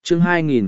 Chương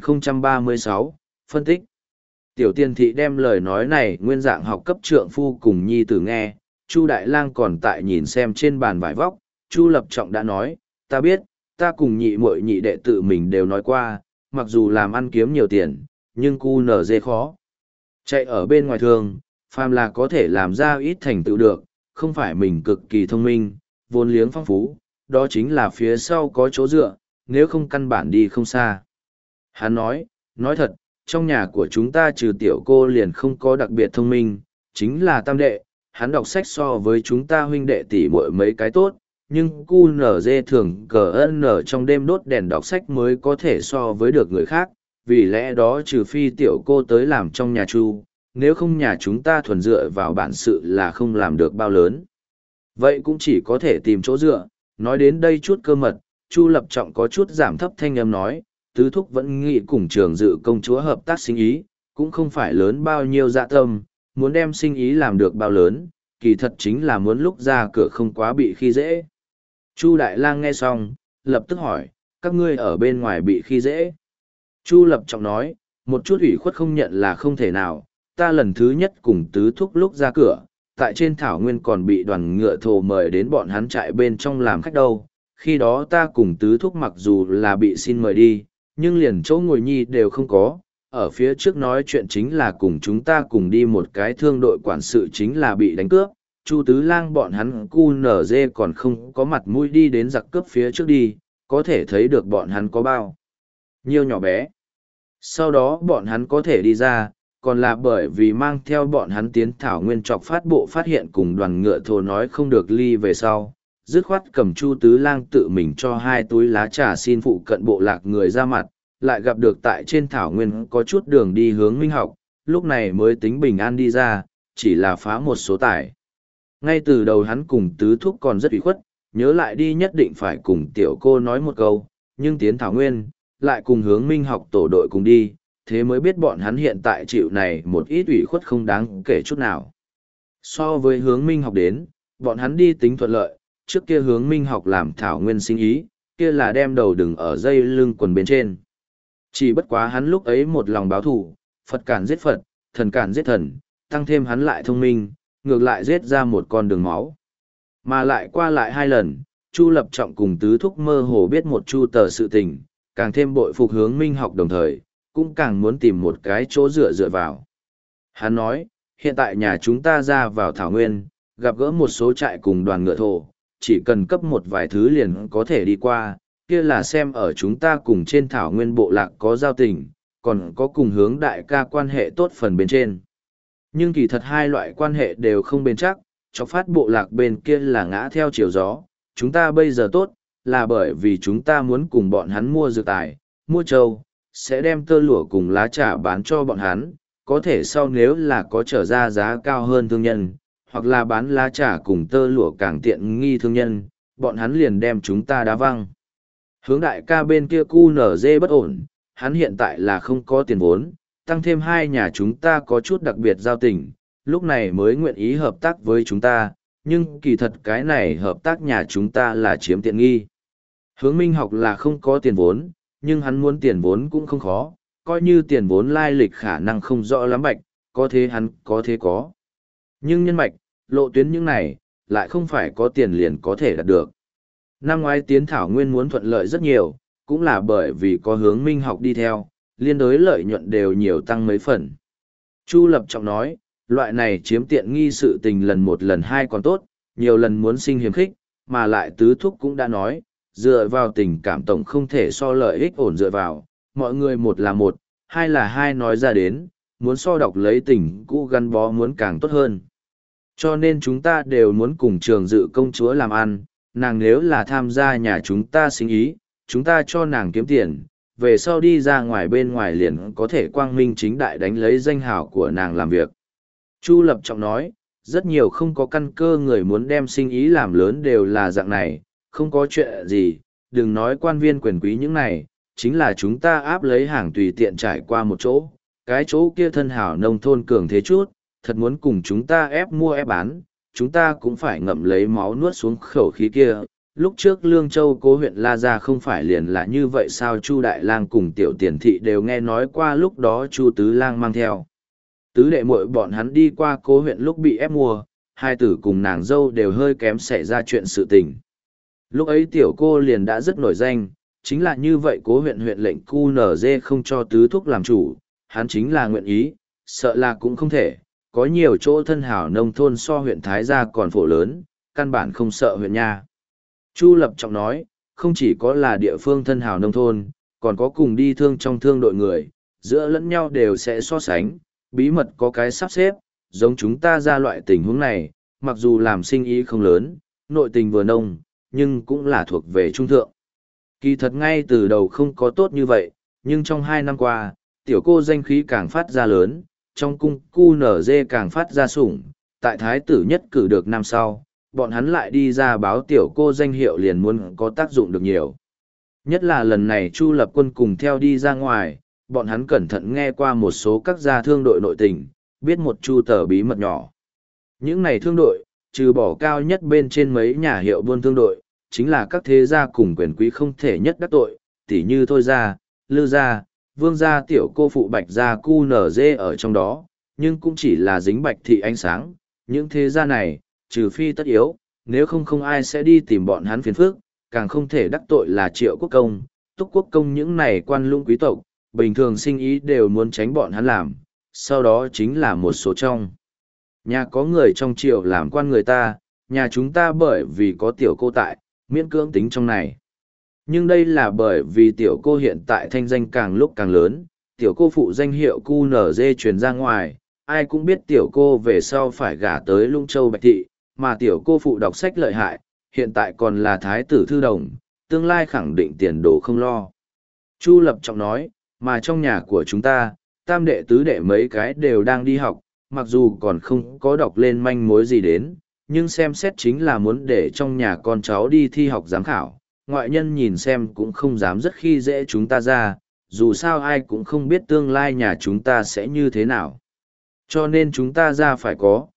2036, phân tích. Tiểu Tiên thị đem lời nói này nguyên dạng học cấp trượng phu cùng nhi tử nghe, Chu Đại Lang còn tại nhìn xem trên bàn vải vóc, Chu Lập Trọng đã nói, ta biết, ta cùng nhị muội nhị đệ tự mình đều nói qua, mặc dù làm ăn kiếm nhiều tiền, nhưng cu nở dê khó. Chạy ở bên ngoài thường, phàm là có thể làm ra ít thành tựu được, không phải mình cực kỳ thông minh, vốn liếng phong phú, đó chính là phía sau có chỗ dựa, nếu không căn bản đi không xa. Hắn nói thật, trong nhà của chúng ta trừ tiểu cô liền không có đặc biệt thông minh, chính là tam đệ, hắn đọc sách so với chúng ta huynh đệ tỷ muội mấy cái tốt, nhưng cu nở dê thường cờ ân nở trong đêm đốt đèn đọc sách mới có thể so với được người khác, vì lẽ đó trừ phi tiểu cô tới làm trong nhà Chu, nếu không nhà chúng ta thuần dựa vào bản sự là không làm được bao lớn. Vậy cũng chỉ có thể tìm chỗ dựa, nói đến đây chút cơ mật, Chu Lập Trọng có chút giảm thấp thanh âm nói, tứ thúc vẫn nghĩ cùng trường dự công chúa hợp tác sinh ý, cũng không phải lớn bao nhiêu dạ tâm, muốn đem sinh ý làm được bao lớn, kỳ thật chính là muốn lúc ra cửa không quá bị khi dễ. Chu Đại Lang nghe xong, lập tức hỏi, các ngươi ở bên ngoài bị khi dễ. Chu Lập Trọng nói, một chút ủy khuất không nhận là không thể nào, ta lần thứ nhất cùng tứ thúc lúc ra cửa, tại trên thảo nguyên còn bị đoàn ngựa thồ mời đến bọn hắn trại bên trong làm khách đâu. Khi đó ta cùng tứ thúc mặc dù là bị xin mời đi, nhưng liền chỗ ngồi nhi đều không có. Ở phía trước nói chuyện chính là cùng chúng ta cùng đi một cái thương đội quản sự chính là bị đánh cướp. Chu Tứ Lang bọn hắn cu nở dê còn không có mặt mũi đi đến giặc cướp phía trước đi, có thể thấy được bọn hắn có bao nhiêu nhỏ bé. Sau đó bọn hắn có thể đi ra, còn là bởi vì mang theo bọn hắn tiến thảo nguyên trọc phát bộ phát hiện cùng đoàn ngựa thồ nói không được ly về sau. Dứt khoát cầm Chu Tứ Lang tự mình cho 2 túi lá trà xin phụ cận bộ lạc người ra mặt, lại gặp được tại trên thảo nguyên có chút đường đi hướng Minh học, lúc này mới tính bình an đi ra, chỉ là phá một số tải. Ngay từ đầu hắn cùng tứ thúc còn rất ủy khuất, nhớ lại đi nhất định phải cùng tiểu cô nói một câu, nhưng tiến thảo nguyên, lại cùng hướng Minh học tổ đội cùng đi, thế mới biết bọn hắn hiện tại chịu này một ít ủy khuất không đáng kể chút nào. So với hướng Minh học đến, bọn hắn đi tính thuận lợi, trước kia hướng Minh học làm thảo nguyên sinh ý, kia là đem đầu đừng ở dây lưng quần bên trên. Chỉ bất quá hắn lúc ấy một lòng báo thù, Phật cản giết Phật, thần cản giết thần, tăng thêm hắn lại thông minh, ngược lại giết ra một con đường máu. Mà lại qua lại 2 lần, Chu Lập Trọng cùng tứ thúc mơ hồ biết một chu tờ sự tình, càng thêm bội phục hướng Minh học đồng thời, cũng càng muốn tìm một cái chỗ dựa vào. Hắn nói, hiện tại nhà chúng ta ra vào thảo nguyên, gặp gỡ một số trại cùng đoàn ngựa thổ, chỉ cần cấp một vài thứ liền có thể đi qua, kia là xem ở chúng ta cùng trên thảo nguyên bộ lạc có giao tình, còn có cùng hướng đại ca quan hệ tốt phần bên trên. Nhưng kỳ thật 2 loại quan hệ đều không bền chắc, chọc phát bộ lạc bên kia là ngã theo chiều gió, chúng ta bây giờ tốt, là bởi vì chúng ta muốn cùng bọn hắn mua dược tài, mua trâu, sẽ đem tơ lụa cùng lá trà bán cho bọn hắn, có thể sau nếu là có trở ra giá cao hơn thương nhân, hoặc là bán lá trà cùng tơ lụa càng tiện nghi thương nhân, bọn hắn liền đem chúng ta đá văng. Hướng đại ca bên kia cu nở dê bất ổn, hắn hiện tại là không có tiền vốn, tăng thêm 2 nhà chúng ta có chút đặc biệt giao tình, lúc này mới nguyện ý hợp tác với chúng ta, nhưng kỳ thật cái này hợp tác nhà chúng ta là chiếm tiện nghi. Hướng Minh học là không có tiền vốn, nhưng hắn muốn tiền vốn cũng không khó, coi như tiền vốn lai lịch khả năng không rõ lắm bạch, có thế hắn có thế có. Nhưng nhân mạch, lộ tuyến những này, lại không phải có tiền liền có thể đạt được. Năm ngoái tiến thảo nguyên muốn thuận lợi rất nhiều, cũng là bởi vì có hướng Minh học đi theo, liên đối lợi nhuận đều nhiều tăng mấy phần. Chu Lập Trọng nói, loại này chiếm tiện nghi sự tình lần 1 lần 2 còn tốt, nhiều lần muốn sinh hiếm khích, mà lại tứ thúc cũng đã nói, dựa vào tình cảm tổng không thể so lợi ích ổn dựa vào, mọi người 1 là 1, 2 là 2 nói ra đến, muốn so đọc lấy tình cũ gắn bó muốn càng tốt hơn. Cho nên chúng ta đều muốn cùng trường dự công chúa làm ăn, nàng nếu là tham gia nhà chúng ta sinh ý, chúng ta cho nàng kiếm tiền, về sau đi ra ngoài bên ngoài liền có thể quang minh chính đại đánh lấy danh hào của nàng làm việc. Chu Lập Trọng nói, rất nhiều không có căn cơ người muốn đem sinh ý làm lớn đều là dạng này, không có chuyện gì, đừng nói quan viên quyền quý những này, chính là chúng ta áp lấy hàng tùy tiện trải qua một chỗ, cái chỗ kia thân hảo nông thôn cường thế chút, thật muốn cùng chúng ta ép mua ép bán, chúng ta cũng phải ngậm lấy máu nuốt xuống khẩu khí kia, lúc trước Lương Châu Cố huyện La Gia không phải liền là như vậy sao? Chu Đại Lang cùng Tiểu Tiền Thị đều nghe nói qua lúc đó Chu Tứ Lang mang theo tứ đệ muội bọn hắn đi qua Cố huyện lúc bị ép mua, hai tử cùng nàng dâu đều hơi kém xảy ra chuyện sự tình. Lúc ấy tiểu cô liền đã rất nổi danh, chính là như vậy Cố huyện huyện lệnh QNZ không cho tứ thúc làm chủ, hắn chính là nguyện ý, sợ là cũng không thể, có nhiều chỗ thân hảo nông thôn so huyện Thái Gia còn phổ lớn, căn bản không sợ huyện nha. Chu Lập Trọng nói, không chỉ có là địa phương thân hảo nông thôn, còn có cùng đi thương trong thương đội người, giữa lẫn nhau đều sẽ so sánh, bí mật có cái sắp xếp, giống chúng ta ra loại tình huống này, mặc dù làm sinh ý không lớn, nội tình vừa nông, nhưng cũng là thuộc về trung thượng. Kỳ thật ngay từ đầu không có tốt như vậy, nhưng trong 2 năm qua, tiểu cô danh khí càng phát ra lớn, trong cung cu nở dê càng phát ra sủng, tại thái tử nhất cử được năm sau, bọn hắn lại đi ra báo tiểu cô danh hiệu liền muốn có tác dụng được nhiều. Nhất là lần này Chu Lập Quân cùng theo đi ra ngoài, bọn hắn cẩn thận nghe qua một số các gia thương đội nội tình, biết một chu tờ bí mật nhỏ. Những này thương đội, trừ bỏ cao nhất bên trên mấy nhà hiệu buôn thương đội, chính là các thế gia cùng quyền quý không thể nhất đắc tội, tỉ như Thôi gia, Lư gia, Vương gia, tiểu cô phụ Bạch gia cu nở dê ở trong đó, nhưng cũng chỉ là dính Bạch thị ánh sáng. Những thế gia này, trừ phi tất yếu, nếu không không ai sẽ đi tìm bọn hắn phiền phức, càng không thể đắc tội là Triệu Quốc Công, Túc Quốc Công những này quan lũng quý tộc, bình thường sinh ý đều muốn tránh bọn hắn làm, sau đó chính là một số trong. Nhà có người trong triều làm quan người ta, nhà chúng ta bởi vì có tiểu cô tại, miễn cưỡng tính trong này. Nhưng đây là bởi vì tiểu cô hiện tại thanh danh càng lúc càng lớn, tiểu cô phụ danh hiệu QNZ truyền ra ngoài, ai cũng biết tiểu cô về sau phải gả tới Lũng Châu Bạch Thị, mà tiểu cô phụ đọc sách lợi hại, hiện tại còn là thái tử thư đồng, tương lai khẳng định tiền đồ không lo. Chu Lập Trọng nói, mà trong nhà của chúng ta, tam đệ tứ đệ mấy cái đều đang đi học, mặc dù còn không có đọc lên manh mối gì đến, nhưng xem xét chính là muốn để trong nhà con cháu đi thi học giám khảo, ngoại nhân nhìn xem cũng không dám rất khi dễ chúng ta ra, dù sao ai cũng không biết tương lai nhà chúng ta sẽ như thế nào. Cho nên chúng ta ra phải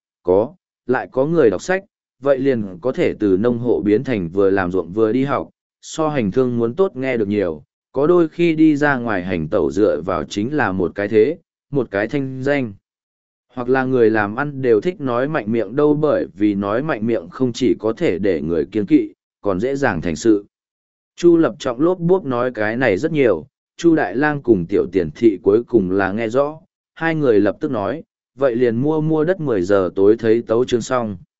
lại có người đọc sách, vậy liền có thể từ nông hộ biến thành vừa làm ruộng vừa đi học, so hành thương muốn tốt nghe được nhiều, có đôi khi đi ra ngoài hành tẩu dựa vào chính là một cái thế, một cái thanh danh. Hoặc là người làm ăn đều thích nói mạnh miệng đâu, bởi vì nói mạnh miệng không chỉ có thể để người kiêng kỵ, còn dễ dàng thành sự. Chu Lập Trọng lốp bốp nói cái này rất nhiều, Chu Đại Lang cùng Tiểu Tiền Thị cuối cùng là nghe rõ, hai người lập tức nói, vậy liền mua đất 10 giờ tối thấy tấu chương xong.